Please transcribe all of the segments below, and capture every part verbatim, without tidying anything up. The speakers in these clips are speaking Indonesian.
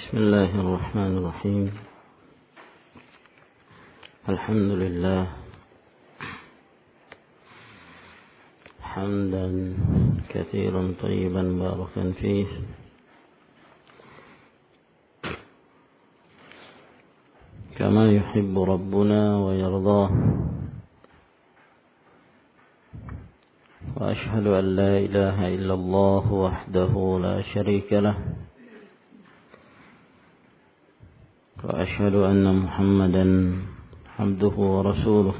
بسم الله الرحمن الرحيم. الحمد لله حمدا كثيرا طيبا باركا فيه، كما يحب ربنا ويرضاه. وأشهد أن لا إله إلا الله وحده لا شريك له، وأشهد أن محمدا عبده ورسوله،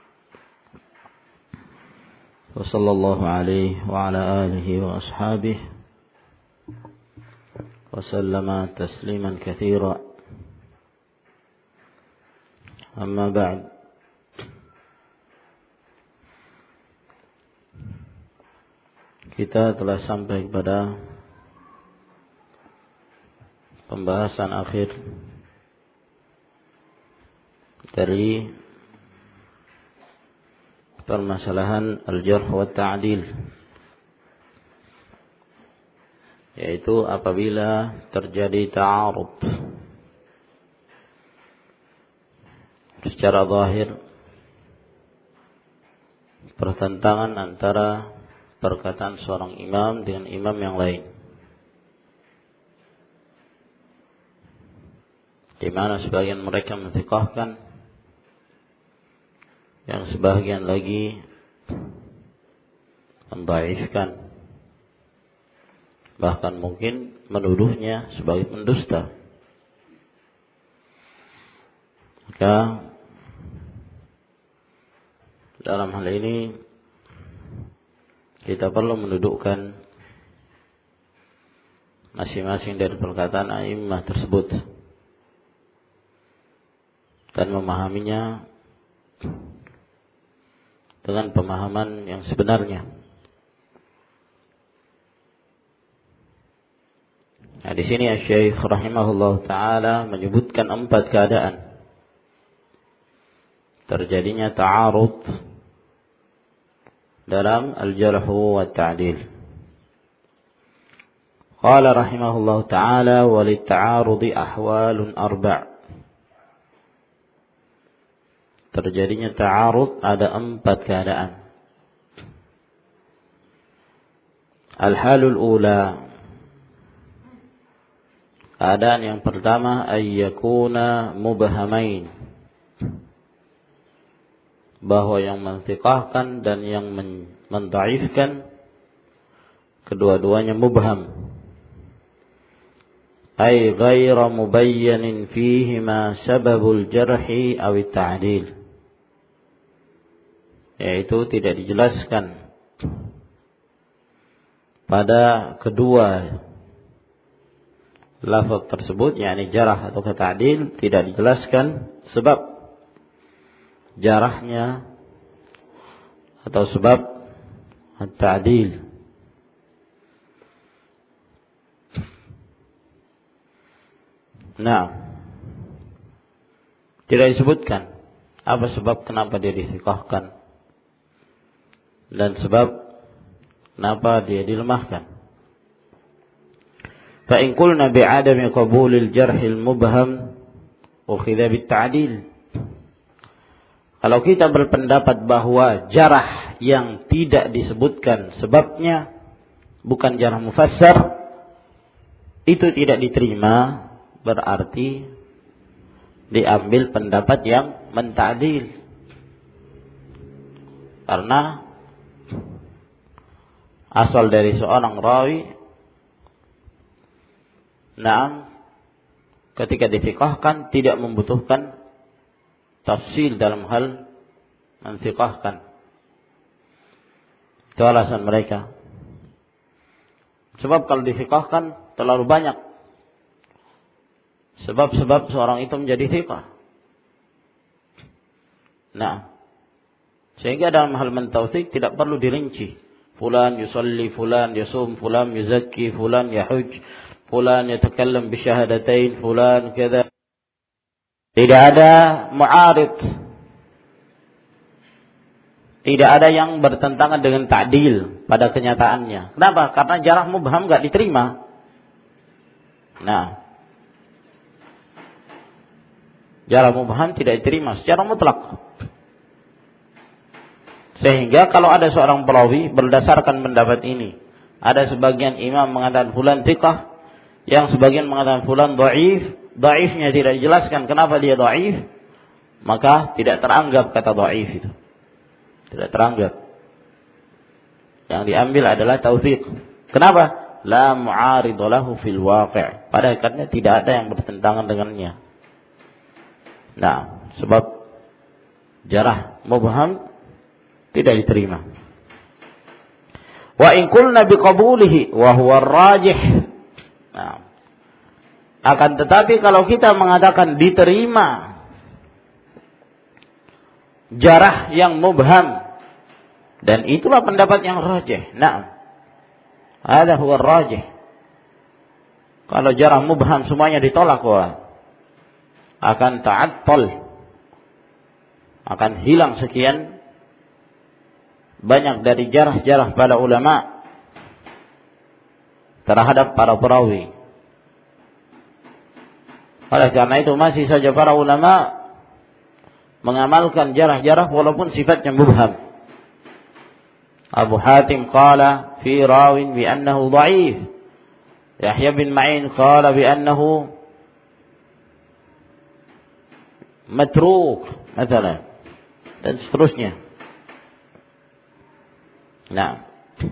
وصلى الله عليه وعلى آله وأصحابه وسلم تسليما كثيرا. أما بعد، kita telah sampai kepada pembahasan akhir dari permasalahan al-jarh wa ta'dil, yaitu apabila terjadi ta'arud secara zahir, pertentangan antara perkataan seorang imam dengan imam yang lain, di mana sebagian mereka menthikahkan, yang sebagian lagi mendhaifkan, bahkan mungkin menuduhnya sebagai pendusta. Maka dalam hal ini kita perlu mendudukkan masing-masing dari perkataan a'immah tersebut dan memahaminya dengan pemahaman yang sebenarnya. Nah, di sini Asy-Syaikh rahimahullah taala menyebutkan empat keadaan terjadinya ta'arud dalam al-jarh wa ta'dil. Qala rahimahullah ta'ala wa lit-ta'arudi ahwalun arba'. Terjadinya ta'arud ada empat keadaan. Al-halul ula, keadaan yang pertama, ayyakuna mubhamain, bahwa yang mentsiqahkan dan yang mendhaifkan kedua-duanya mubham, ay ghaira mubayyanin fihi ma sababul jarhi aw at-ta'dil, yaitu tidak dijelaskan pada kedua lafaz tersebut, yakni jarah atau ta'dil, tidak dijelaskan sebab jarahnya atau sebab at-ta'dil. Nah, tidak disebutkan apa sebab kenapa dia dithiqahkan dan sebab kenapa dia dilemahkan. Fa in qulna bi'adami qabulil jarhil mubham ukhidha bit-ta'dil. Kalau kita berpendapat bahwa jarah yang tidak disebutkan sebabnya bukan jarah mufassar, itu tidak diterima, berarti diambil pendapat yang menta'dil. Karena asal dari seorang rawi, nah, ketika dithiqahkan tidak membutuhkan tafsil dalam hal mentsiqahkan. Itu alasan mereka. Sebab kalau dithiqahkan terlalu banyak sebab-sebab seorang itu menjadi thiqah. Nah, sehingga dalam hal mentautsik tidak perlu dirinci. Fulan yusalli, fulan yasum, fulan yuzakki, fulan yahuj, fulan yatakallam bisyahadatain, fulan kadza. Tidak ada mu'arid, tidak ada yang bertentangan dengan ta'dil pada kenyataannya. Kenapa? Karena jarah mubham enggak diterima. Nah, Jarah mubham tidak diterima secara mutlak. Sehingga kalau ada seorang perawi berdasarkan pendapat ini, ada sebagian imam mengatakan fulan thiqah, yang sebagian mengatakan fulan dhaif, dhaifnya tidak dijelaskan kenapa dia dhaif, maka tidak teranggap kata dhaif itu. Tidak teranggap. Yang diambil adalah tautsiq. Kenapa? La mu'arid lahu fil waqi'. Pada hakikatnya tidak ada yang bertentangan dengannya. Nah, sebab jarah mubham tidak diterima. Wa in qulna biqabulihi wa huwa ar-rajih. Nah, akan tetapi kalau kita mengatakan diterima jarah yang mubham, dan itulah pendapat yang rajih. Nah, ada huwa ar-rajih. Kalau jarah mubham semuanya ditolak, wah, akan ta'attal, akan hilang sekian banyak dari jarah-jarah pada ulama terhadap para perawi. Oleh karena itu masih saja para ulama mengamalkan jarah-jarah walaupun sifatnya mubham. Abu Hatim qala fi rawin bi annahu dha'if. Yahya bin Ma'in qala bi annahu matruk, misalnya, dan seterusnya. Nah,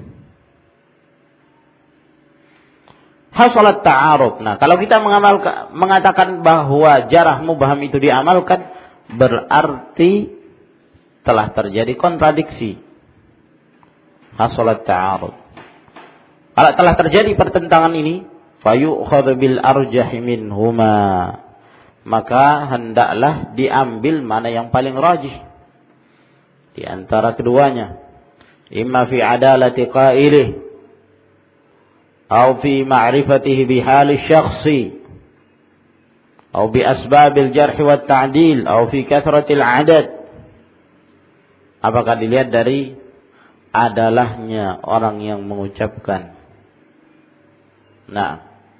hasalat ta'aruf. Nah, kalau kita mengamalkan, mengatakan bahwa jarah mubham itu diamalkan, berarti telah terjadi kontradiksi. Hasalat ta'aruf. Kalau telah terjadi pertentangan ini, fayu'khadhu bil arjahi minhuma, maka hendaklah diambil mana yang paling rajih di antara keduanya. Imma fi adalati qailih atau fi ma'rifatihi bihali syakhsi atau bi asbabil jarh wa ta'dil atau fi kathratil adad. Apakah dilihat dari adalahnya orang yang mengucapkan? Nah,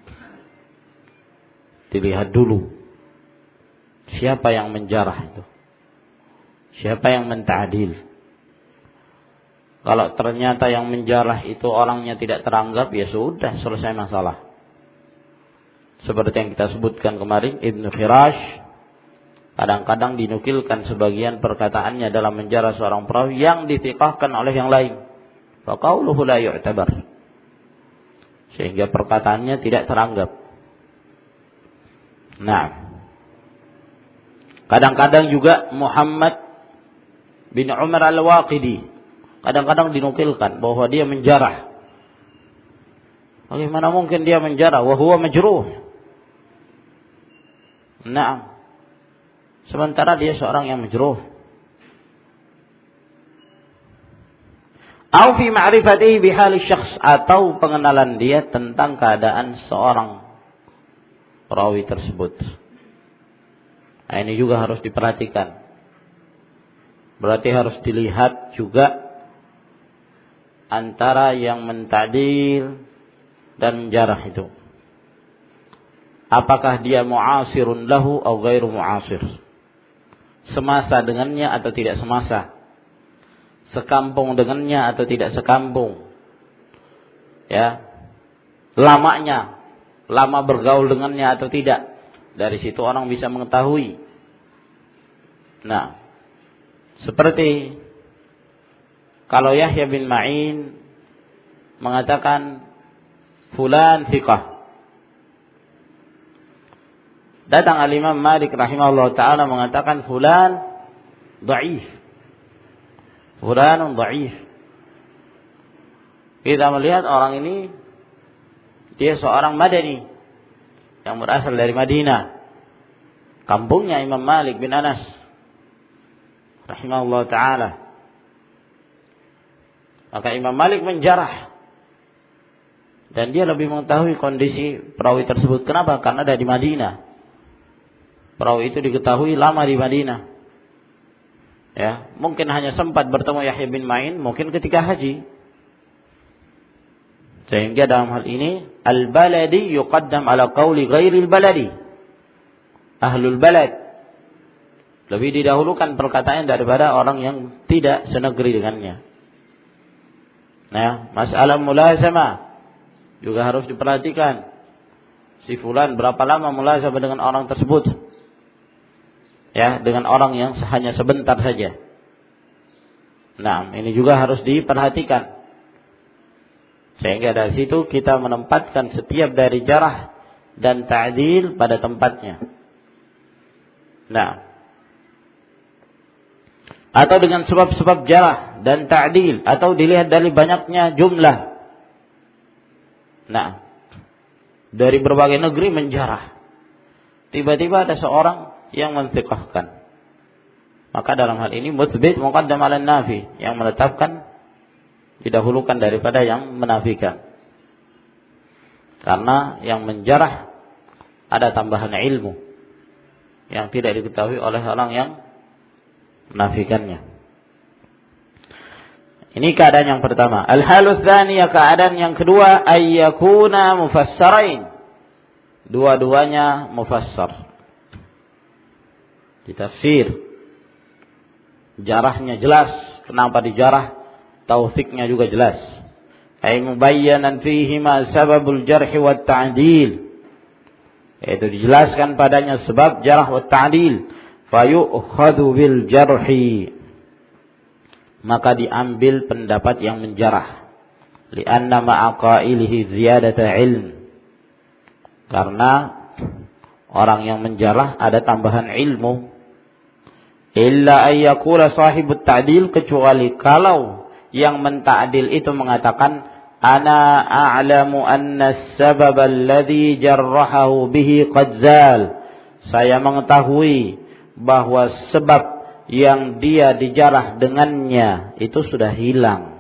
dilihat dulu siapa yang menjarah itu, siapa yang menta'dil. Kalau ternyata yang menjarah itu orangnya tidak teranggap, ya sudah, selesai masalah. Seperti yang kita sebutkan kemarin, Ibnu Khirash kadang-kadang dinukilkan sebagian perkataannya dalam menjarah seorang perawi yang dithiqahkan oleh yang lain. Fa qauluhu la yu'tabar. Sehingga perkataannya tidak teranggap. Nah, kadang-kadang juga Muhammad bin Umar al-Waqidi kadang-kadang dinukilkan bahwa dia menjarah. Bagaimana mungkin dia menjarah wa huwa majruh? Nah, sementara dia seorang yang majruh. Au fi ma'rifatihi bihali syakhs, atau pengenalan dia tentang keadaan seorang perawi tersebut. Nah, ini juga harus diperhatikan. Berarti harus dilihat juga antara yang mentadil dan menjarah itu. Apakah dia mu'asirun lahu atau ghairu mu'asir? Semasa dengannya atau tidak semasa? Sekampung dengannya atau tidak sekampung? Ya. Lamanya, lama bergaul dengannya atau tidak? Dari situ orang bisa mengetahui. Nah, seperti kalau Yahya bin Ma'in mengatakan fulan thiqah, datang al-Imam Malik rahimahullah ta'ala mengatakan fulan dhaif, fulanun dhaif. Kita melihat orang ini dia seorang Madani yang berasal dari Madinah, kampungnya Imam Malik bin Anas rahimahullah ta'ala. Maka Imam Malik menjarah, dan dia lebih mengetahui kondisi perawi tersebut. Kenapa? Karena ada di Madinah. Perawi itu diketahui lama di Madinah. Ya, mungkin hanya sempat bertemu Yahya bin Ma'in mungkin ketika haji. Sehingga dalam hal ini al-baladi yuqaddam ala qawli ghairil baladi. Ahlul balad Lebih didahulukan perkataan daripada orang yang tidak senegeri dengannya. Nah, masalah mulazamah juga harus diperhatikan. Si fulan berapa lama mulazamah dengan orang tersebut? Ya, dengan orang yang hanya sebentar saja. Nah, ini juga harus diperhatikan. Sehingga dari situ kita menempatkan setiap dari jarah dan ta'dil pada tempatnya. Nah, atau dengan sebab-sebab jarah dan ta'dil, atau dilihat dari banyaknya jumlah. Nah, dari berbagai negeri menjarah. Tiba-tiba ada seorang yang mentsiqahkan. Maka dalam hal ini mutsbit muqaddam 'ala nafi, yang menetapkan didahulukan daripada yang menafikan. Karena yang menjarah ada tambahan ilmu yang tidak diketahui oleh orang yang menafikannya. Ini keadaan yang pertama. Al-halus tsaniyah, keadaan yang kedua, ayyakuna mufassarain. Dua-duanya mufassar. Ditafsir. Jarahnya jelas. Kenapa dijarah? Taufiknya juga jelas. Ay mubayyanan fihi ma sababul jarh wa ta'dil. Itu dijelaskan padanya sebab jarah wa ta'dil. Fayu'khadhu bil jarhi, maka diambil pendapat yang menjarah. Li'anna ma'a qailihi ziyadata ilm, karena orang yang menjarah ada tambahan ilmu. Illa ayyakula sahibut ta'dil, kecuali kalau yang menta'dil itu mengatakan ana a'lamu anna as-sabab alladhi jarrahahu bihi qad zal, saya mengetahui bahwa sebab yang dia dijarah dengannya itu sudah hilang.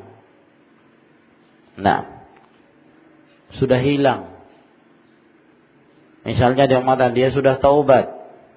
Nah, sudah hilang. Misalnya dia mengatakan dia sudah taubat.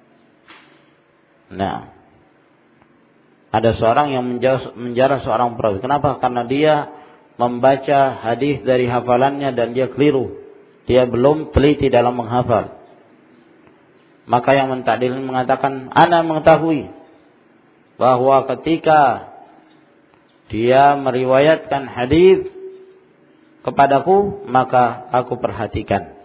Nah, ada seorang yang menjarah seorang perawi. Kenapa? Karena dia membaca hadis dari hafalannya dan dia keliru. Dia belum teliti dalam menghafal. Maka yang mentadil mengatakan, ana mengetahui bahwa ketika dia meriwayatkan hadis kepadaku, maka aku perhatikan.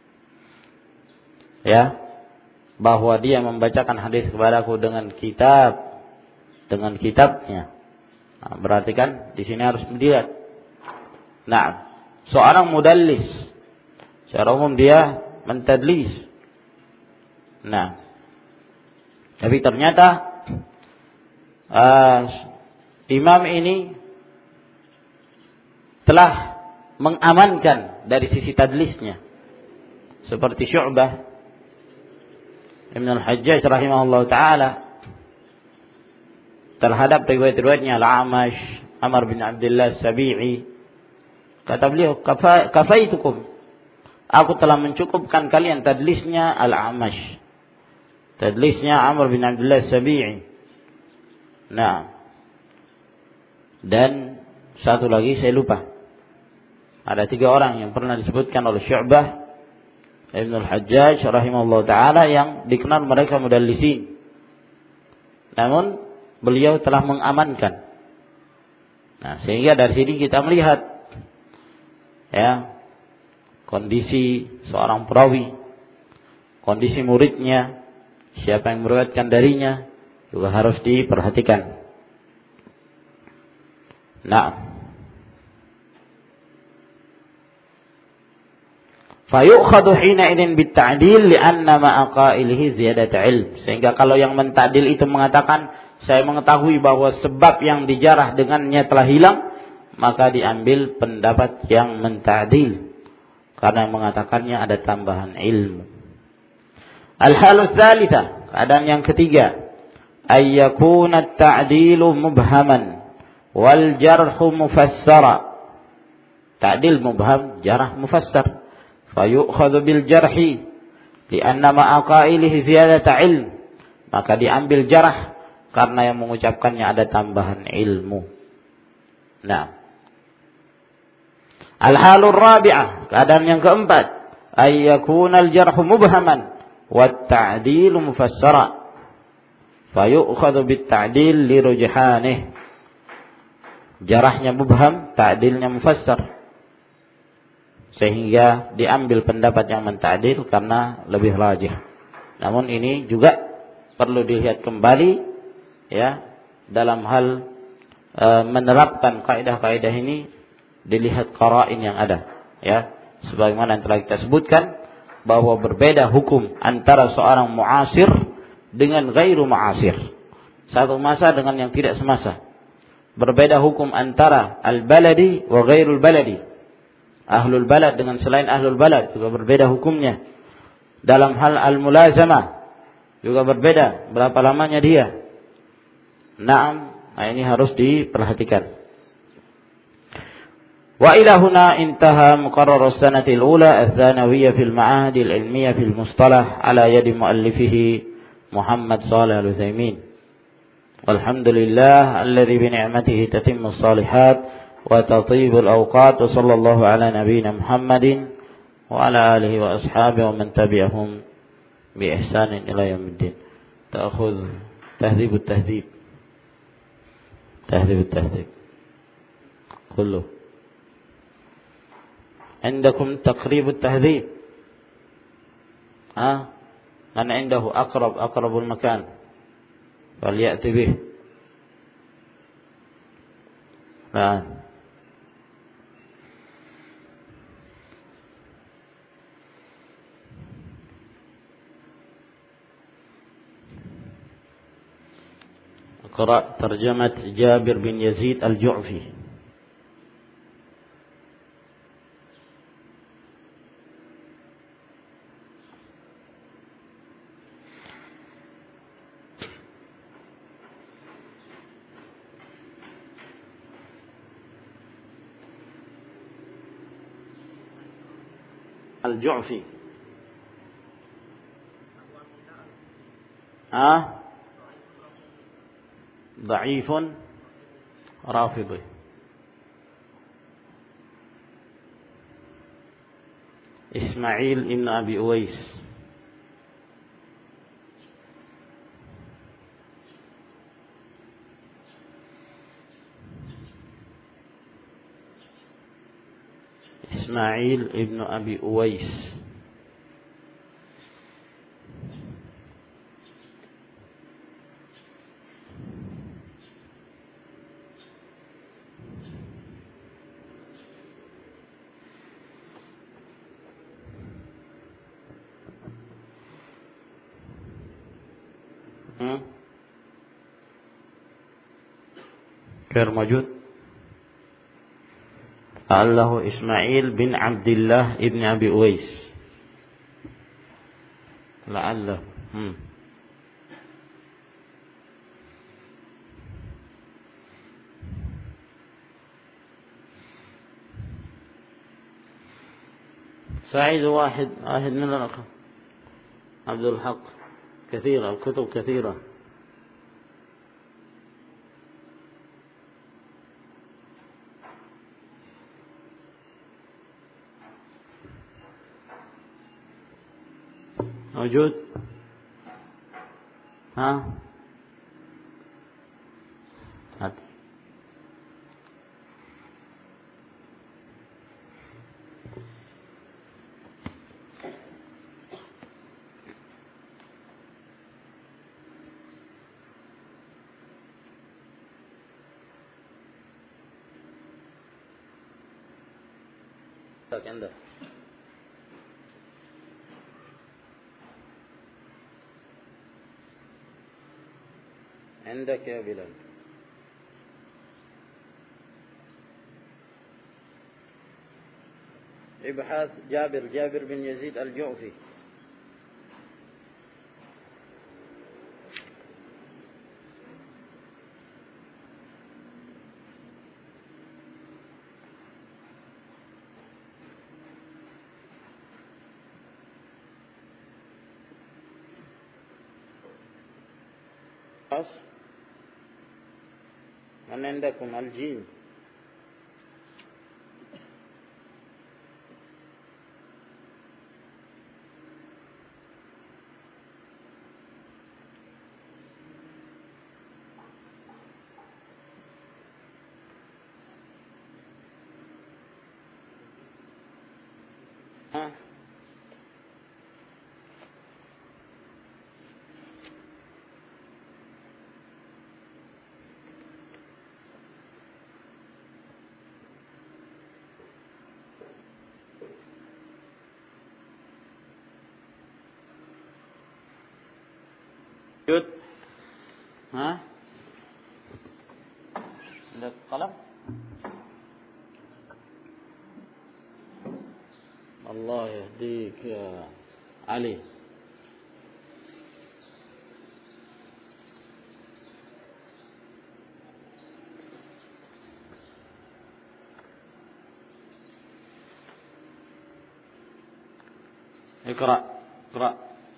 Ya, bahwa dia membacakan hadis kepadaku dengan kitab, dengan kitabnya. Nah, berarti kan di sini harus dilihat. Nah, seorang mudallis, secara umum dia mentadlis. Nah, tapi ternyata uh, imam ini telah mengamankan dari sisi tadlisnya, seperti Syu'bah Ibn al-Hajjaj rahimahullah ta'ala terhadap riwayat-riwayatnya Al-Amash, Amr bin Abdullah Sabi'i. Kata beliau, kafaitukum, aku telah mencukupkan kalian tadlisnya Al-Amash, tadlisnya Amr bin Abdullah Sabi'i. Nah, dan satu lagi saya lupa. Ada tiga orang yang pernah disebutkan oleh Syu'bah Ibn al-Hajjaj rahimahullah ta'ala yang dikenal mereka mudallisin. Namun beliau telah mengamankan. Nah, sehingga dari sini kita melihat ya kondisi seorang perawi, kondisi muridnya, siapa yang meriwayatkan darinya juga harus diperhatikan. Nah, fayu'khadhu hina idzin bit-ta'dil li'anna ma'a qailihi ziyadata ilm. Sehingga kalau yang mentadil itu mengatakan saya mengetahui bahwa sebab yang dijarah dengannya telah hilang, maka diambil pendapat yang mentadil karena yang mengatakannya ada tambahan ilmu. Al-halus tsalitsah, keadaan yang ketiga, ayyakuna at-ta'dilu mubhaman wal jarhu mufassara. Ta'dil mubham, jarh mufassar. Fayu'khadhu bil jarhi li'anna ma'a qailihi ziyadata ilm, maka diambil jarh karena yang mengucapkannya ada tambahan ilmu. Nah, al-halur rabi'ah, keadaan yang keempat, ayyakuna al-jarhu mubhaman wat ta'dilu mufassara. fayu'khadhu bit-ta'dil li rujhanih. Jarahnya mubham, ta'dilnya mufassar. Sehingga diambil pendapat yang menta'dil karena lebih rajih. Namun ini juga perlu dilihat kembali ya, dalam hal e, menerapkan kaidah-kaidah ini dilihat qara'in yang ada ya. Sebagaimana yang telah kita sebutkan bahwa berbeda hukum antara seorang mu'asir dengan ghairu mu'asir. Satu masa dengan yang tidak semasa. Berbeda hukum antara al-baladi wa ghairul baladi. Ahlul balad dengan selain ahlul balad juga berbeda hukumnya. Dalam hal al-mulazamah juga berbeda berapa lamanya dia. Naam, nah ini harus diperhatikan. وإلى هنا انتهى مقرر السنة الأولى الثانوية في المعاهد العلمية في المصطلح على يد مؤلفه محمد صالح العثيمين والحمد لله الذي بنعمته تتم الصالحات وتطيب الأوقات وصلى الله على نبينا محمد وعلى آله وأصحابه ومن تبعهم بإحسان إلى يوم الدين. تأخذ تهذيب التهذيب تهذيب التهذيب كله. عندكم تقريب التهذيب ها من عنده أقرب أقرب المكان فليأتي به. نعم اقرأ ترجمة جابر بن يزيد الجعفي. الجعفي ها ضعيف رافضي. إسماعيل ابن أبي أويس إسماعيل ابن أبي أويس غير موجود. لعله إسماعيل بن عبد الله ابن أبي أويس لعله hmm. سعيد واحد واحد من الأخ عبد الحق كثيرة الكتب كثيرة. موجود ها هات عندك عندك يا بلال. ابحث جابر جابر بن يزيد الجعفي. من عندكم الجيم؟ Yud. Hah? Ada kalam? Allah yahdik ya Ali. اقرأ اقرأ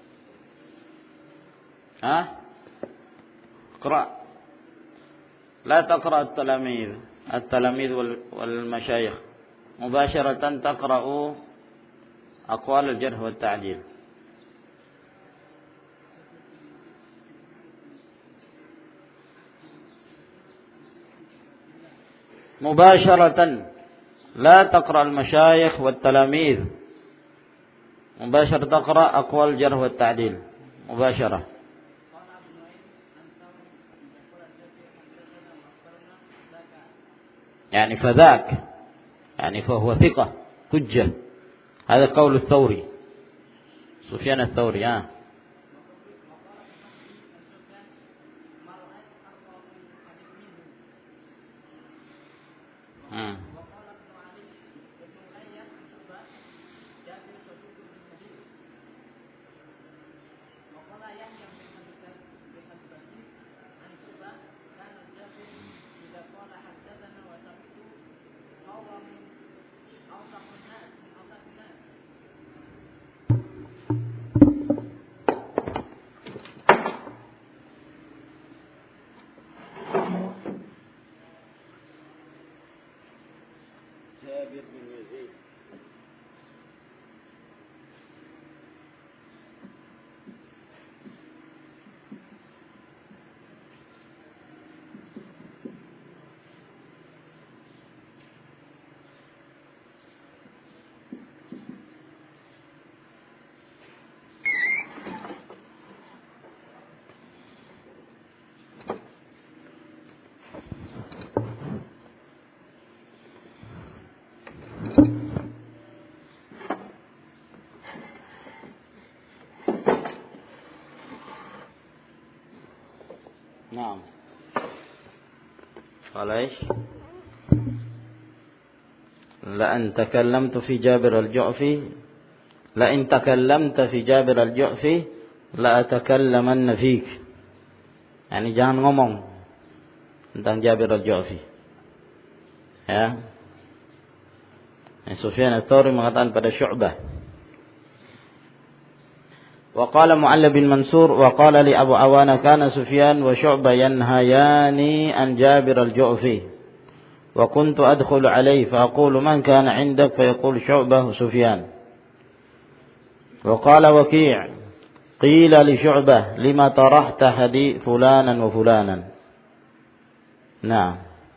ها اقرأ لا تقرأ التلاميذ التلاميذ والمشايخ مباشرة تقرأ أقوال الجرح والتعديل مباشرة لا تقرأ المشايخ والتلاميذ مباشرة تقرأ أقوال الجرح والتعديل مباشرة يعني فذاك يعني فهو ثقة حجة هذا قول الثوري سفيان الثوري ها آه. نعم قال ايش لأن تكلمت في جابر الجعفي لئن تكلمت في جابر الجعفي لأتكلمن فيك يعني jangan ngomong tentang Jabir al-Ju'fi ya. Sufyan al-Thawri mengatakan pada Syu'bah. وقال معل بن منصور وقال لي أبو عوانة كان سفيان وشعبة ينهياني عن جابر الجعفي وكنت أدخل عليه فأقول من كان عندك فيقول شعبة وسفيان. وقال وكيع قيل لشعبة لما طرحت حديث فلانا وفلانا. نعم.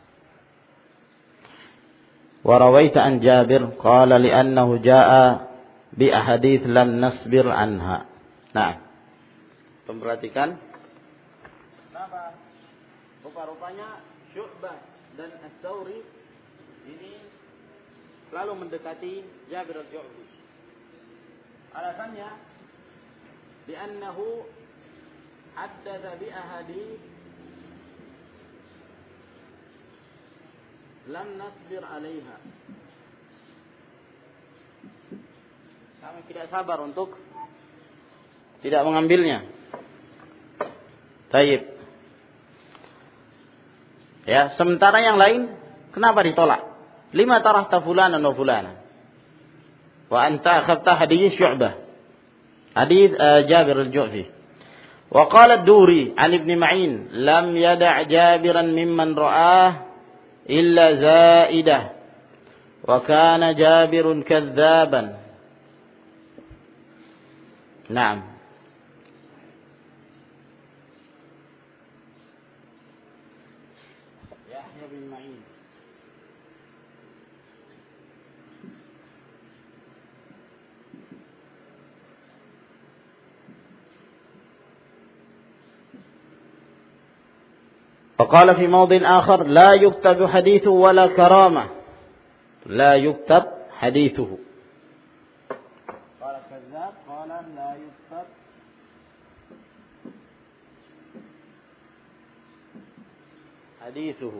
ورويت عن جابر قال لأنه جاء بأحاديث لم نصبر عنها. Nah, memperhatikan kenapa rupa-rupanya Syu'bah dan Ats-Tsauri ini selalu mendekati Jabir al-Ju'fi. Alasannya li'annahu haddatsa bi ahadits lam nasbir 'alaiha. Kami tidak sabar untuk tidak mengambilnya. Taib. Ya, sementara yang lain kenapa ditolak? Lima tarahta fulanan wa fulanan. Wa anta akhadta hadits Syu'bah. Hadits uh, Jabir al-Ju'fi. Wa qala ad-Duri 'an Ibn Ma'in lam yada' Jabiran mimman ra'ah illa zaidah. Wa kana Jabirun kadzdzaban. Naam. وقال في موضع آخر لا يكتب حديثه ولا كرامة لا يكتب حديثه. قال كذاب قال لا يكتب hadithuhu.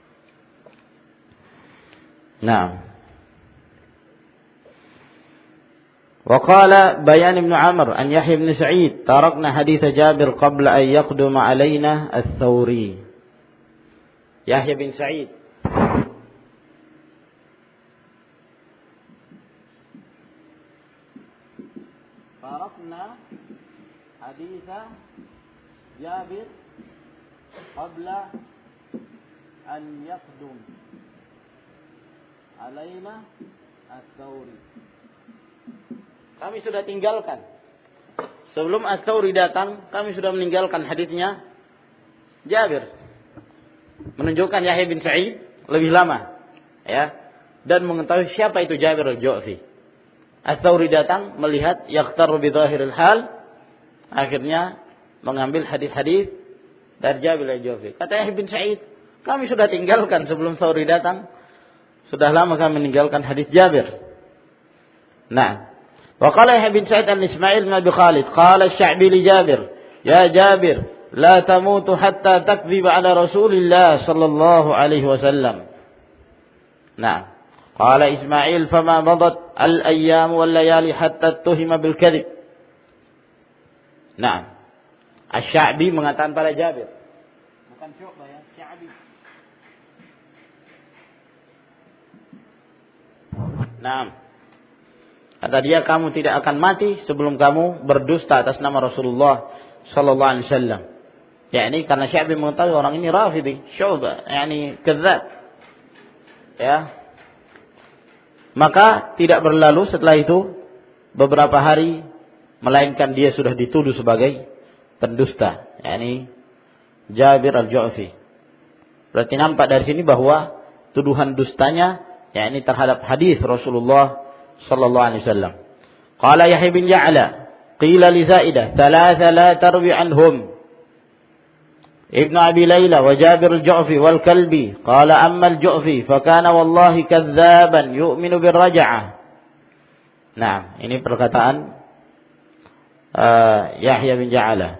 Naam. وقال بيان بن عمرو عن يحيى بن سعيد تركنا حديث جابر قبل أن يقدم علينا الثوري. يحيى بن سعيد تركنا حديث جابر قبل أن يقدم علينا الثوري. Kami sudah tinggalkan. Sebelum Ats-Tsauri datang, kami sudah meninggalkan hadisnya Jabir. Menunjukkan Yahya bin Sa'id lebih lama, ya. Dan mengetahui siapa itu Jabir al-Ju'fi. Ats-Tsauri datang melihat yaqtaru bi dhahiril hal, akhirnya mengambil hadis-hadis dari Jabir al-Ju'fi. Kata Yahya bin Sa'id, kami sudah tinggalkan sebelum Tsauri datang. Sudah lama kami meninggalkan hadis Jabir. Nah, وقال يحيى بن سعيد عن إسماعيل بن أبي خالد قال الشعبي لجابر يا جابر لا تموت حتى تكذب على رسول الله صلى الله عليه وسلم. نعم. قال إسماعيل فما مضت الأيام والليالي حتى اتهم بالكذب. نعم. الشعبي mengatakan pada Jabir, bukan Syu'bah ya, Sya'bi. Naam. Kata dia, kamu tidak akan mati sebelum kamu berdusta atas nama Rasulullah sallallahu alaihi wasallam. yakni karena Sya'bi mengetahui orang ini Rafidhi, Syu'bah, yakni kadzdzab. Ya. Maka tidak berlalu setelah itu beberapa hari melainkan dia sudah dituduh sebagai pendusta, yakni Jabir al-Ju'fi. Berarti nampak dari sini bahwa tuduhan dustanya yakni terhadap hadis Rasulullah sallallahu alaihi wasallam. Qala Yahya bin Ya'la qila li Zaidah thalatha la tarwi anhum Ibn Abi Layla wa Jabir al-Ju'fi wal Kalbi. Qala amma al-Ju'fi fa kana wallahi kadzaban yu'minu bir raj'ah. Nah, ini perkataan uh, Yahya bin Ya'la.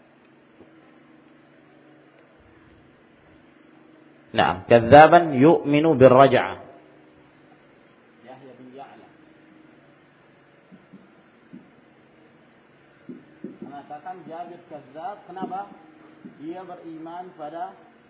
Nah, kadzaban yu'minu bir raj'ah. Jabir kadzdzab, kenapa? Dia beriman pada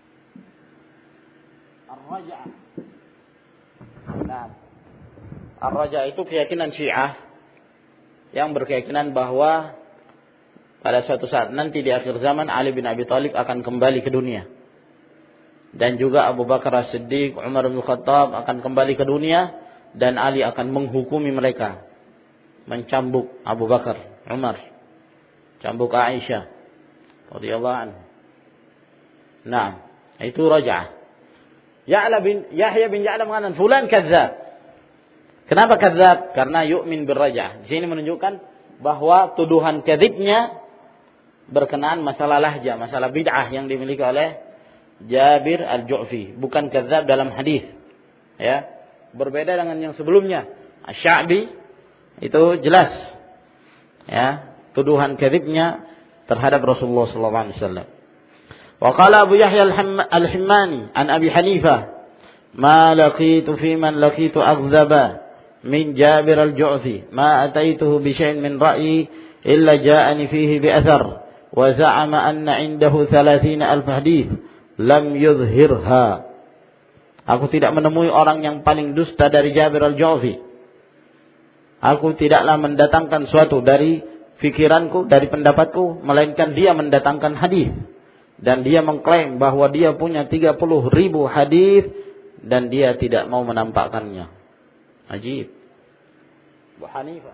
ar-raj'ah. Nah, ar-raj'ah itu keyakinan Syiah yang berkeyakinan bahwa pada suatu saat nanti di akhir zaman Ali bin Abi Thalib akan kembali ke dunia. Dan juga Abu Bakar As-Siddiq, Umar bin Khattab akan kembali ke dunia dan Ali akan menghukumi mereka. Mencambuk Abu Bakar, Umar, cambuk Aisyah radhiyallahu anha. Nah, itu raj'ah. Ya'la bin Yahya bin Ya'la mengatakan fulan kadzdzab. Kenapa kadzdzab? Karena yu'min bir raj'ah. Di sini menunjukkan bahwa tuduhan kadzibnya berkenaan masalah lahjah, masalah bid'ah yang dimiliki oleh Jabir al-Ju'fi, bukan kadzdzab dalam hadis. Ya. Berbeda dengan yang sebelumnya. Asy-Sya'bi itu jelas. Ya. Tuduhan kadzibnya terhadap Rasulullah sallallahu alaihi wasallam. Wa qala Abu Yahya al-Himmani an Abi Hanifah, "Ma laqitu fi man laqitu akdzaba min Jabir al-Ju'fi, ma ataituhu bi syai'in min ra'yi illa ja'ani fihi bi athar wa za'ama anna 'indahu thalathina alf hadits lam yudhhirha." Aku tidak menemui orang yang paling dusta dari Jabir al-Ju'fi. Aku tidaklah mendatangkan suatu dari fikiranku, dari pendapatku, melainkan dia mendatangkan hadis. Dan dia mengklaim bahwa dia punya tiga puluh ribu hadis dan dia tidak mau menampakkannya. Ajib. Abu Hanifah.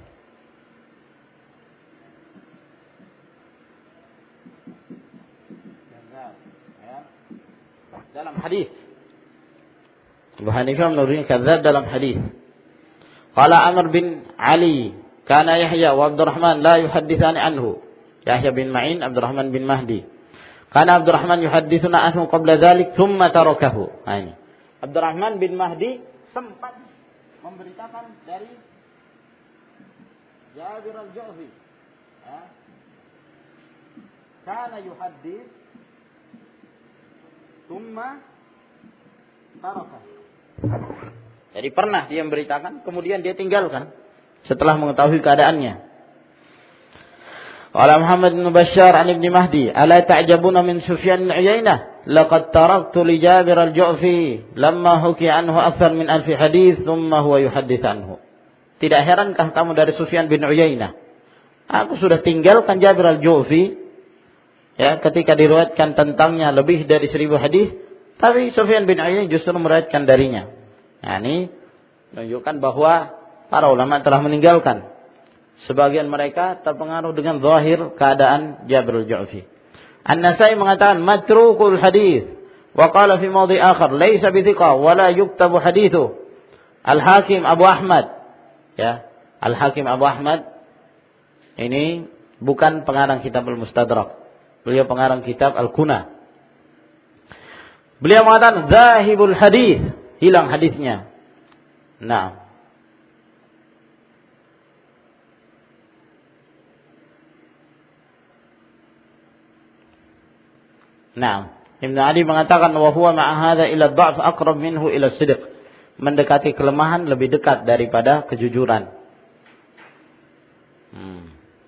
Dalam hadis. Abu Hanifah menurutnya kadzdzab dalam hadis. Qala Amr bin Ali, kana Yahya wa Abdurrahman la yuhadditsani anhu. Yahya bin Ma'in, Abdurrahman bin Mahdi. Kana Abdurrahman yuhadditsuna anhu qabla dzalik thumma tarakahu. Nah, ini. Abdurrahman bin Mahdi sempat memberitakan dari Jabir al-Ju'fi. Ya. Kana yuhaddits thumma Jadi pernah dia memberitakan, kemudian dia tinggalkan setelah mengetahui keadaannya. Qala Muhammad bin Bashar an Ibn Mahdi, "Ala ta'jabuna min Sufyan bin Uyainah? Laqad taraktu li Jabir al-Ju'fi lamma hukiya anhu akthar min alf hadits, thumma huwa yuhaddits anhu." Tidak herankah kamu dari Sufyan bin Uyainah? Aku sudah tinggalkan Jabir al-Ju'fi, ya, ketika diriwayatkan tentangnya lebih dari seribu hadis, tapi Sufyan bin Uyainah justru meriwayatkan darinya. Nah, ini menunjukkan bahwa para ulama telah meninggalkan. Sebagian mereka terpengaruh dengan zahir keadaan Jabir al-Ju'fi. An-Nasai mengatakan matrukul hadis, wa qala fi mawdi' akhar laisa bi thiqah wa la yuktabu hadithu. Al-Hakim Abu Ahmad, ya, Al-Hakim Abu Ahmad ini bukan pengarang kitab Al-Mustadrak. Beliau pengarang kitab Al-Kuna. Beliau mengatakan zahibul hadis, hilang hadisnya. Nah, Nah, Ibn Adi mengatakan wa huwa ma'a hadza ila ad-dha'f aqrab minhu ila as-sidq. Mendekati kelemahan lebih dekat daripada kejujuran. Hmm.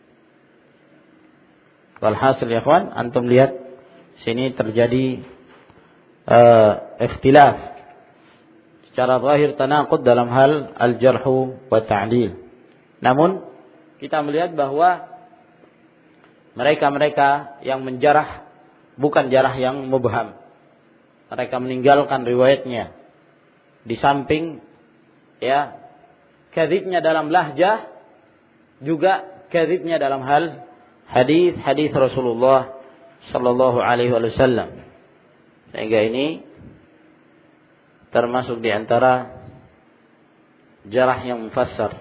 Walhasil ya ikhwan, antum lihat sini terjadi uh, ikhtilaf secara zahir tanaqud dalam hal al-jarh wa ta'dil. Namun kita melihat bahwa mereka-mereka yang menjarah bukan jarah yang mubham. Mereka meninggalkan riwayatnya. Di samping ya kadzibnya dalam lahjah, juga kadzibnya dalam hal hadis-hadis Rasulullah sallallahu alaihi wasallam. Sehingga ini termasuk di antara jarah yang mufassar,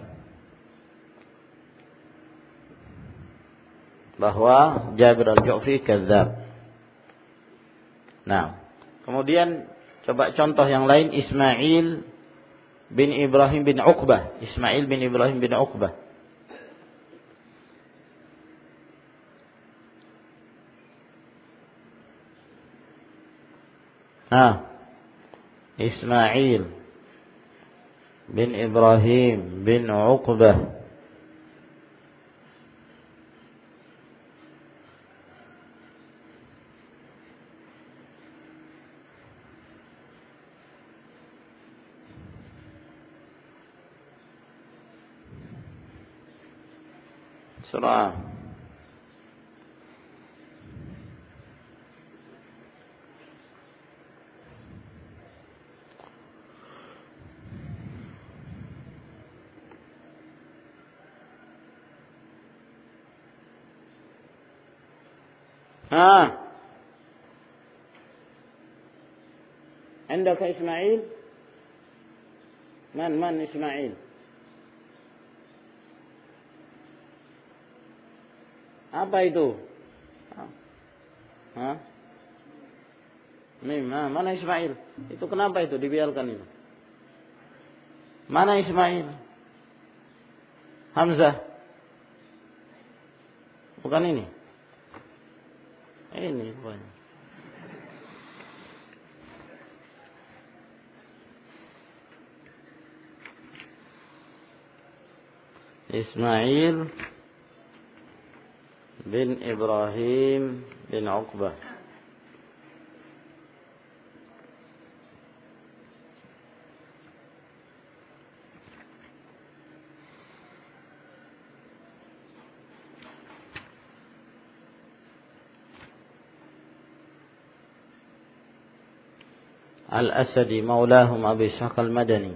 bahwa Jabir al-Ju'fi kadzdzab. Nah, kemudian coba contoh yang lain, Ismail bin Ibrahim bin Uqbah. Ismail bin Ibrahim bin Uqbah. Nah, Ismail bin Ibrahim bin Uqbah. Surah. ها عندك إسماعيل؟ من من إسماعيل؟ Apa itu? Hah? Mim, nah, mana Ismail? Itu kenapa itu dibiarkan itu? Mana Ismail? Hamzah. Bukan ini. Ini bukan. Ismail bin Ibrahim bin Uqbah. Al-Asadi maulahum Abi Ishaq al-Madani.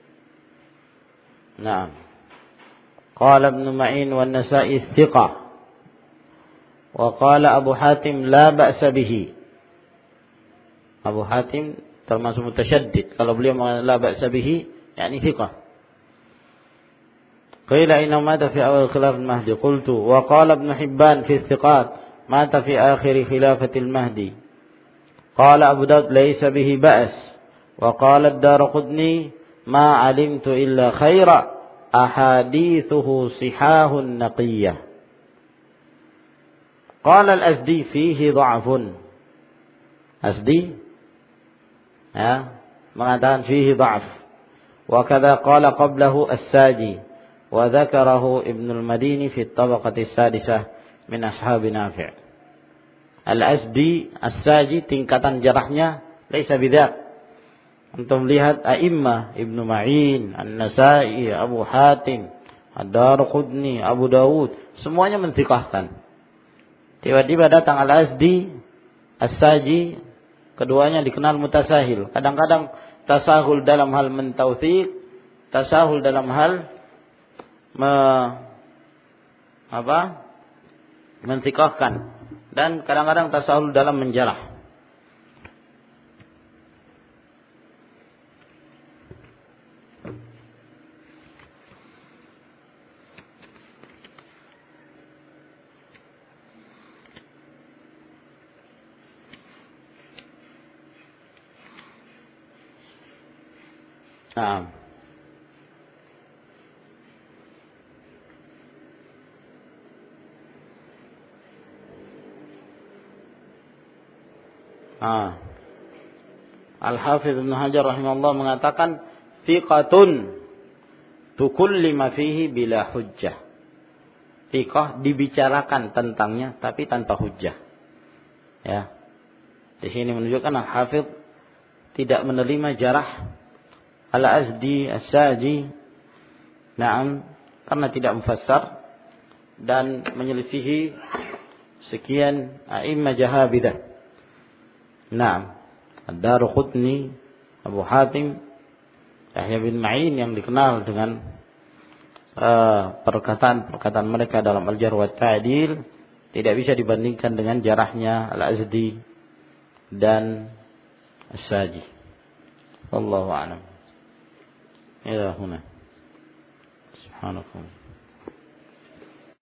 Naam. Qala Ibn Ma'in wa An-Nasa'i thiqah. وقال أبو حاتم لا بأس به. Abu Hatim termasuk mutasyaddid. Kalau beliau mengatakan la ba'sa bihi, yakni thiqah. Qila innahu mata fi awal khilaf al-Mahdi. Qultu wa qala Ibn Hibban fi thiqat mata fi akhir khilafati al-Mahdi. Qala Abu Dawud laysa bihi ba's. Wa qala ad-Darqutni ma 'alimtu illa khaira ahadithuhu sihahun naqiyyah. Qala al-Azdi fihi dha'fun. Azdi ya mengatakan fihi dha'f. Wa kadza qala qablahu as-Saji wa dzakarahu Ibnu al-Madini fi at-tabaqati as-sadisah min ashabi Nafi'. Al-Azdi, as-Saji tingkatan jarahnya laisa bidzak. Antum lihat a'immah Ibnu Ma'in, An-Nasa'i, Abu Hatim, Ad-Darqutni, Abu Dawud, semuanya mentsiqahkan. Tiba-tiba datang Al-Azdi, As-Saji, keduanya dikenal mutasahil. Kadang-kadang tasahul dalam hal mentautsiq, tasahul dalam hal me, apa? mentsiqahkan, dan kadang-kadang tasahul dalam menjarah. Nah. Ah. Al-Hafidz Ibnu Hajar rahimahullah mengatakan thiqatun tukullima fihi bila hujjah. Thiqah dibicarakan tentangnya tapi tanpa hujjah. Ya. Di sini menunjukkan Al-Hafidz tidak menerima jarah Al-Azdi, As-Saji, na'am, karena tidak mufassar dan menyelisihi sekian a'immah jahabidah. Na'am, Ad-Darqutni, Abu Hatim, Yahya bin Ma'in yang dikenal dengan uh, perkataan-perkataan mereka dalam Al-Jarh wa Ta'dil tidak bisa dibandingkan dengan jarahnya Al-Azdi dan As-Saji. Wallahu a'lam. إلى هنا سبحانك